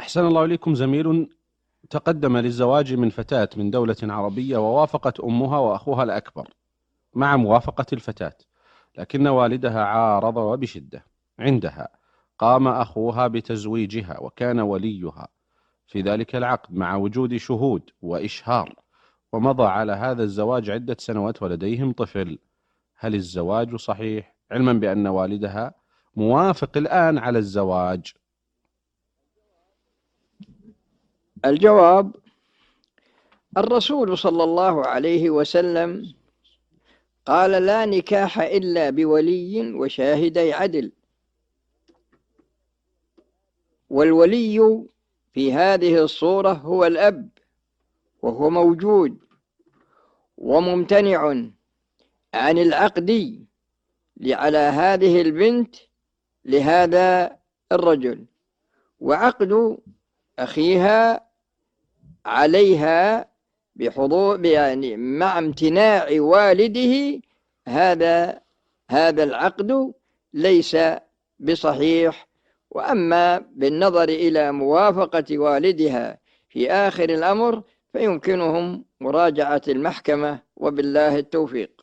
أحسن الله إليكم. زميل تقدم للزواج من فتاة من دولة عربية، ووافقت أمها وأخوها الأكبر مع موافقة الفتاة، لكن والدها عارض وبشدة. عندها قام أخوها بتزويجها، وكان وليها في ذلك العقد مع وجود شهود وإشهار، ومضى على هذا الزواج عدة سنوات ولديهم طفل. هل الزواج صحيح، علما بأن والدها موافق الآن على الزواج؟ الجواب: الرسول صلى الله عليه وسلم قال: لا نكاح إلا بولي وشاهدي عدل. والولي في هذه الصورة هو الأب، وهو موجود وممتنع عن العقد على هذه البنت لهذا الرجل، وعقد أخيها عليها بحضور يعني مع امتناع والده، هذا العقد ليس بصحيح. وأما بالنظر إلى موافقة والدها في آخر الأمر فيمكنهم مراجعة المحكمة، وبالله التوفيق.